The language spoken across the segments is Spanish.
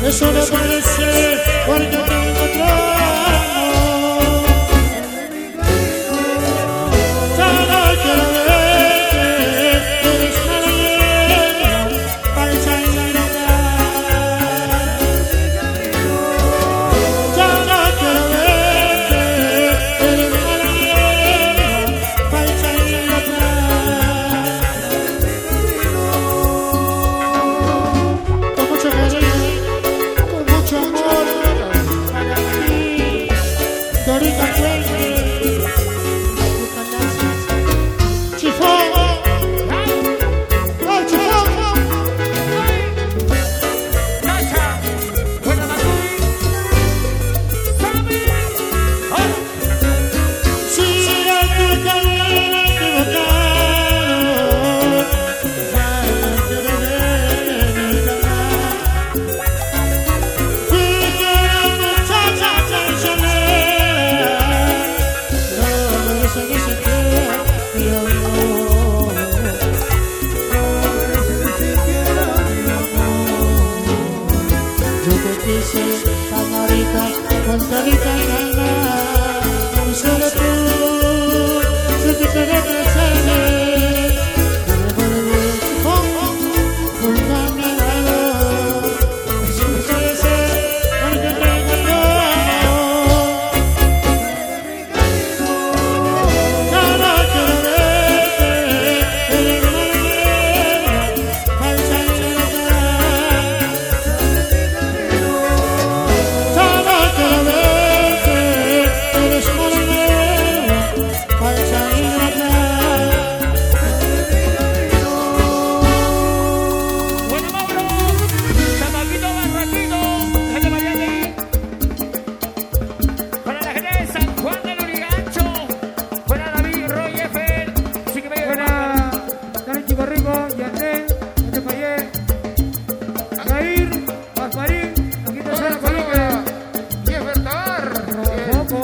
eso no puede ser, porque tengo otro amor. Solo quiero verte, eres maravilla, falsa inmortal. Solo quiero verte, eres maravilla, falsa inmortal. Con mucho cariño, con mucho amor para ti, Dorita Puente, Chifón, ¡ay, Chifón! Si a tu camino equivocado, ya no quiero verte nunca más. Fuiste una muchacha traicionera, todo eso ni siquiera mi amor. Yo te quise, camarita, con todita mi alma, y solo tú supiste regresarme. Devuelve tu fondo junto a mi lado, eso no puede ser, porque tengo otro amor. Solo quiero verte, eres maravilla, falsa inmortal. Solo quiero verte, eres maravilla, falsa inmortal. Bueno, Mauro, Chamaquito Barranquito, gente de Miami. Para la gente de San Juan del Urigancho. Para David, Roy, Eiffel. Sí que me Buena, Dani Chico Yandel, Ante Fayé, Jair, Gasparín, aquí te sale Colombia, Rojoco,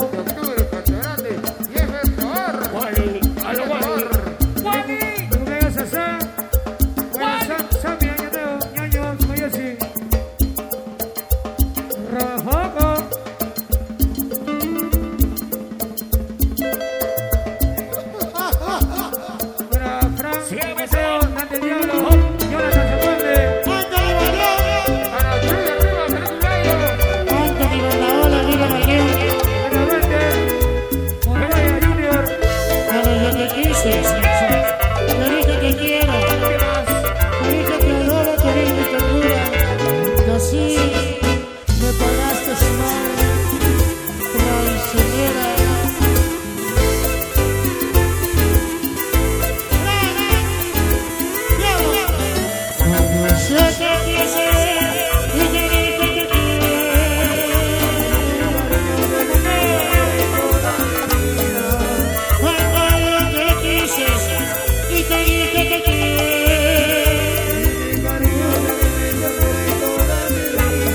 Wally, a lo Wally. Wally, cumpleaños Sasá, Sammy, Añateo, Ñaño, Mayesi, Rojoco, para Frank, Sígueme, Mateo, Dante el Diablo, Jonathan Zaponte, Anthony Barraola, Anthony Barraola, mira Mayor, Ana Duarte, Montoya Junior, pero yo te quise, te dije que quiero, te dije que adoro tu vida y ternura, y así me pagaste mal, traicionera. Cuando yo te quise y te dije que quiero, cuando yo te quise y te dije que quiero,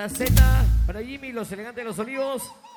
para Z, para Jimmy, los elegantes de los olivos.